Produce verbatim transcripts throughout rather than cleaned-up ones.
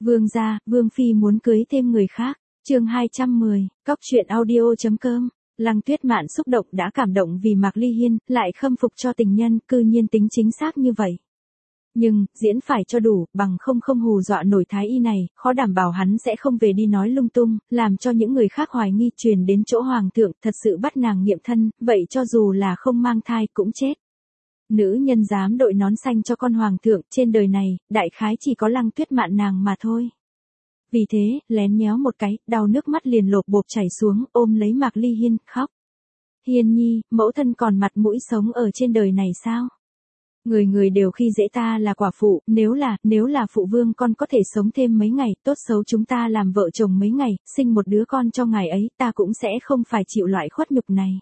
Vương gia, Vương phi muốn cưới thêm người khác. Chương hai trăm mười, cóc truyện audio chấm com. Lăng Tuyết Mạn xúc động đã cảm động vì Mạc Ly Hiên, lại khâm phục cho tình nhân, cư nhiên tính chính xác như vậy. Nhưng, diễn phải cho đủ, bằng không không hù dọa nổi thái y này, khó đảm bảo hắn sẽ không về đi nói lung tung, làm cho những người khác hoài nghi truyền đến chỗ hoàng thượng, thật sự bắt nàng nghiệm thân, vậy cho dù là không mang thai cũng chết. Nữ nhân dám đội nón xanh cho con hoàng thượng, trên đời này, đại khái chỉ có Lăng Tuyết Mạn nàng mà thôi. Vì thế, lén nhéo một cái, đau nước mắt liền lộp bộp chảy xuống, ôm lấy Mạc Ly Hiên, khóc. Hiên nhi, mẫu thân còn mặt mũi sống ở trên đời này sao? Người người đều khi dễ ta là quả phụ, nếu là, nếu là phụ vương con có thể sống thêm mấy ngày, tốt xấu chúng ta làm vợ chồng mấy ngày, sinh một đứa con cho ngài ấy, ta cũng sẽ không phải chịu loại khuất nhục này.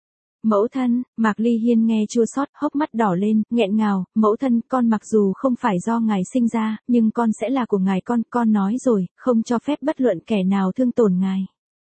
Mẫu thân, Mạc Ly Hiên nghe chua xót, hốc mắt đỏ lên, nghẹn ngào, mẫu thân, con mặc dù không phải do ngài sinh ra, nhưng con sẽ là của ngài con, con nói rồi, không cho phép bất luận kẻ nào thương tổn ngài.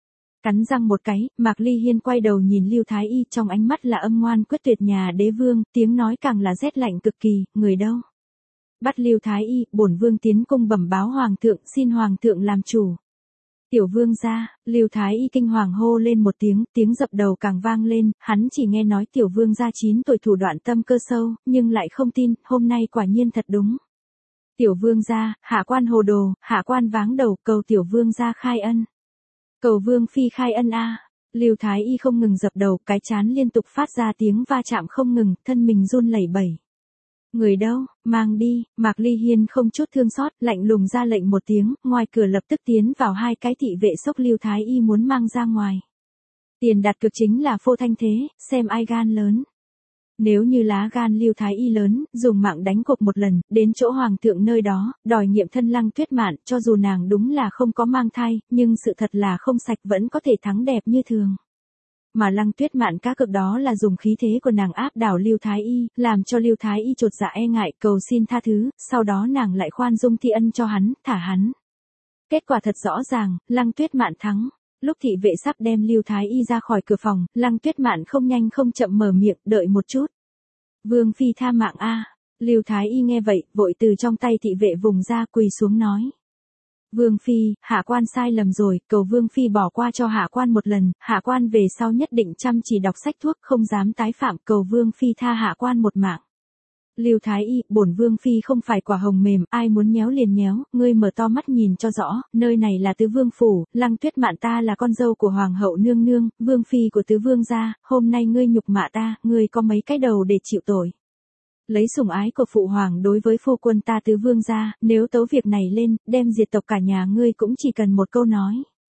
Cắn răng một cái, Mạc Ly Hiên quay đầu nhìn Lưu Thái Y, trong ánh mắt là âm ngoan quyết tuyệt nhà đế vương, tiếng nói càng là rét lạnh cực kỳ, người đâu? Bắt Lưu Thái Y, bổn vương tiến cung bẩm báo hoàng thượng, xin hoàng thượng làm chủ. Tiểu vương gia, Lưu Thái Y kinh hoàng hô lên một tiếng, tiếng dập đầu càng vang lên, hắn chỉ nghe nói tiểu vương gia chín tuổi thủ đoạn tâm cơ sâu, nhưng lại không tin, hôm nay quả nhiên thật đúng. Tiểu vương gia, hạ quan hồ đồ, hạ quan váng đầu, cầu tiểu vương gia khai ân. Cầu vương phi khai ân a. Lưu Thái Y không ngừng dập đầu, cái chán liên tục phát ra tiếng va chạm không ngừng, thân mình run lẩy bẩy. Người đâu, mang đi, Mạc Ly Hiên không chút thương xót, lạnh lùng ra lệnh một tiếng, ngoài cửa lập tức tiến vào hai cái thị vệ xốc Lưu Thái Y muốn mang ra ngoài. Tiền đặt cược chính là phô thanh thế, xem ai gan lớn. Nếu như lá gan Lưu Thái Y lớn, dùng mạng đánh cược một lần, đến chỗ hoàng thượng nơi đó, đòi nghiệm thân Lăng Tuyết Mạn, cho dù nàng đúng là không có mang thai, nhưng sự thật là không sạch vẫn có thể thắng đẹp như thường. Mà Lăng Tuyết Mạn cá cược đó là dùng khí thế của nàng áp đảo Lưu Thái Y, làm cho Lưu Thái Y chột dạ e ngại, cầu xin tha thứ, sau đó nàng lại khoan dung thi ân cho hắn, thả hắn. Kết quả thật rõ ràng, Lăng Tuyết Mạn thắng. Lúc thị vệ sắp đem Lưu Thái Y ra khỏi cửa phòng, Lăng Tuyết Mạn không nhanh không chậm mở miệng, đợi một chút. Vương phi tha mạng a. Lưu Thái Y nghe vậy, vội từ trong tay thị vệ vùng ra, quỳ xuống nói. Vương phi, hạ quan sai lầm rồi, cầu vương phi bỏ qua cho hạ quan một lần, hạ quan về sau nhất định chăm chỉ đọc sách thuốc, không dám tái phạm, cầu vương phi tha hạ quan một mạng. Lưu Thái Y, bổn vương phi không phải quả hồng mềm, ai muốn nhéo liền nhéo, ngươi mở to mắt nhìn cho rõ, nơi này là tứ vương phủ, Lăng Tuyết Mạn ta là con dâu của hoàng hậu nương nương, vương phi của tứ vương gia, hôm nay ngươi nhục mạ ta, ngươi có mấy cái đầu để chịu tội. Lấy sủng ái của phụ hoàng đối với phu quân ta tứ vương gia, nếu tấu việc này lên, đem diệt tộc cả nhà ngươi cũng chỉ cần một câu nói.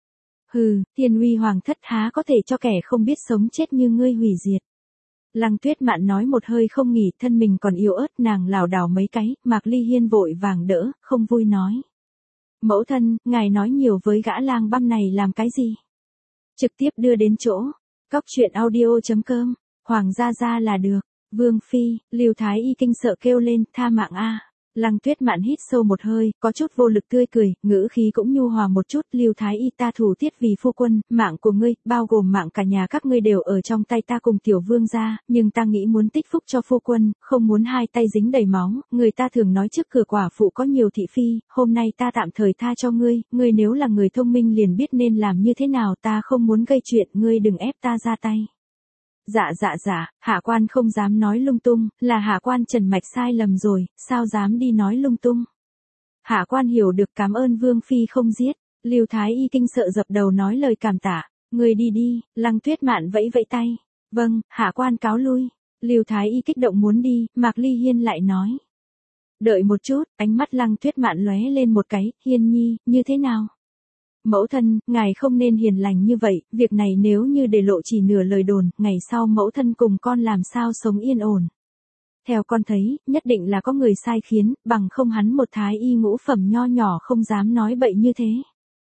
Hừ, thiên uy hoàng thất há có thể cho kẻ không biết sống chết như ngươi hủy diệt. Lăng Tuyết Mạn nói một hơi không nghỉ, thân mình còn yếu ớt, nàng lảo đảo mấy cái, Mạc Ly Hiên vội vàng đỡ, không vui nói. Mẫu thân, ngài nói nhiều với gã lang băm này làm cái gì? Trực tiếp đưa đến chỗ, cóc truyện audio chấm com, hoàng gia gia là được. Vương phi, Lưu Thái Y kinh sợ kêu lên, tha mạng a. Lăng Tuyết Mạn hít sâu một hơi, có chút vô lực tươi cười, ngữ khí cũng nhu hòa một chút, Lưu Thái Y ta thủ tiết vì phu quân, mạng của ngươi, bao gồm mạng cả nhà các ngươi đều ở trong tay ta cùng tiểu vương gia, nhưng ta nghĩ muốn tích phúc cho phu quân, không muốn hai tay dính đầy máu, người ta thường nói trước cửa quả phụ có nhiều thị phi, hôm nay ta tạm thời tha cho ngươi, ngươi nếu là người thông minh liền biết nên làm như thế nào, ta không muốn gây chuyện, ngươi đừng ép ta ra tay. Dạ dạ dạ, hạ quan không dám nói lung tung, là hạ quan Trần Mạch sai lầm rồi, sao dám đi nói lung tung. Hạ quan hiểu được, cảm ơn vương phi không giết. Lưu Thái Y kinh sợ dập đầu nói lời cảm tạ, người đi đi. Lăng Tuyết Mạn vẫy vẫy tay, vâng, hạ quan cáo lui. Lưu Thái Y kích động muốn đi, Mạc Ly Hiên lại nói. Đợi một chút, ánh mắt Lăng Tuyết Mạn lóe lên một cái, Hiên nhi, như thế nào? Mẫu thân, ngài không nên hiền lành như vậy, việc này nếu như để lộ chỉ nửa lời đồn, ngày sau mẫu thân cùng con làm sao sống yên ổn. Theo con thấy, nhất định là có người sai khiến, bằng không hắn một thái y ngũ phẩm nho nhỏ không dám nói bậy như thế.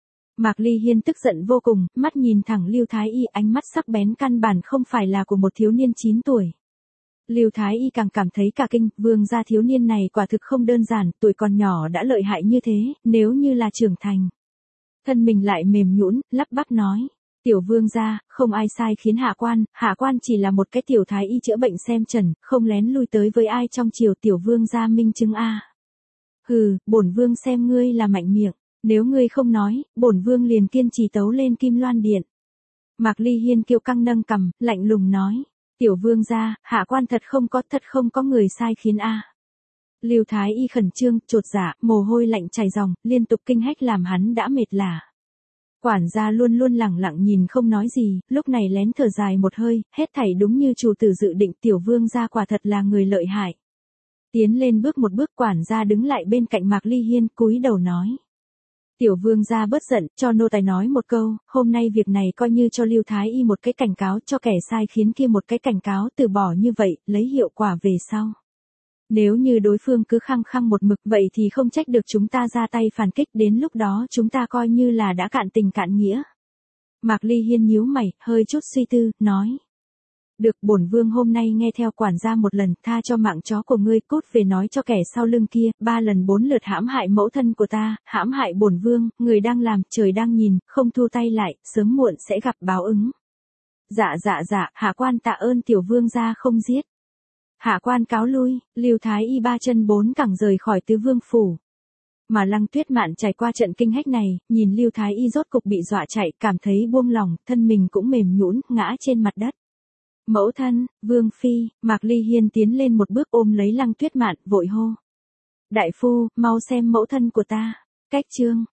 Mạc Ly Hiên tức giận vô cùng, mắt nhìn thẳng Lưu Thái Y, ánh mắt sắc bén căn bản không phải là của một thiếu niên chín tuổi. Lưu Thái Y càng cảm thấy cả kinh, vương gia thiếu niên này quả thực không đơn giản, tuổi còn nhỏ đã lợi hại như thế, nếu như là trưởng thành. Thân mình lại mềm nhũn, lắp bắp nói, tiểu vương gia, không ai sai khiến hạ quan, hạ quan chỉ là một cái tiểu thái y chữa bệnh xem trần, không lén lui tới với ai trong triều, tiểu vương gia minh chứng a. Hừ, bổn vương xem ngươi là mạnh miệng. Nếu ngươi không nói, bổn vương liền kiên trì tấu lên Kim Loan Điện. Mạc Ly Hiên kiêu căng nâng cằm, lạnh lùng nói. Tiểu vương gia, hạ quan thật không có, thật không có người sai khiến a. Lưu Thái Y khẩn trương, chột dạ, mồ hôi lạnh chảy ròng, liên tục kinh hách làm hắn đã mệt lả. Quản gia luôn luôn lẳng lặng nhìn không nói gì, lúc này lén thở dài một hơi, hết thảy đúng như chủ tử dự định, tiểu vương gia quả thật là người lợi hại. Tiến lên bước một bước, quản gia đứng lại bên cạnh Mạc Ly Hiên, cúi đầu nói. Tiểu vương gia bớt giận, cho nô tài nói một câu, hôm nay việc này coi như cho Lưu Thái Y một cái cảnh cáo, cho kẻ sai khiến kia một cái cảnh cáo, từ bỏ như vậy, lấy hiệu quả về sau. Nếu như đối phương cứ khăng khăng một mực vậy thì không trách được chúng ta ra tay phản kích, đến lúc đó chúng ta coi như là đã cạn tình cạn nghĩa. Mạc Ly Hiên nhíu mày, hơi chút suy tư, nói. Được, bổn vương hôm nay nghe theo quản gia một lần, tha cho mạng chó của ngươi, cút về nói cho kẻ sau lưng kia, ba lần bốn lượt hãm hại mẫu thân của ta, hãm hại bổn vương, người đang làm, trời đang nhìn, không thu tay lại, sớm muộn sẽ gặp báo ứng. Dạ dạ dạ, hạ quan tạ ơn tiểu vương gia không giết. Hạ quan cáo lui, Lưu Thái Y ba chân bốn cẳng rời khỏi tứ vương phủ. Mà Lăng Tuyết Mạn trải qua trận kinh hách này, nhìn Lưu Thái Y rốt cục bị dọa chạy, cảm thấy buông lòng, thân mình cũng mềm nhũn, ngã trên mặt đất. Mẫu thân, vương phi, Mạc Ly Hiên tiến lên một bước ôm lấy Lăng Tuyết Mạn, vội hô. Đại phu, mau xem mẫu thân của ta. Cách chương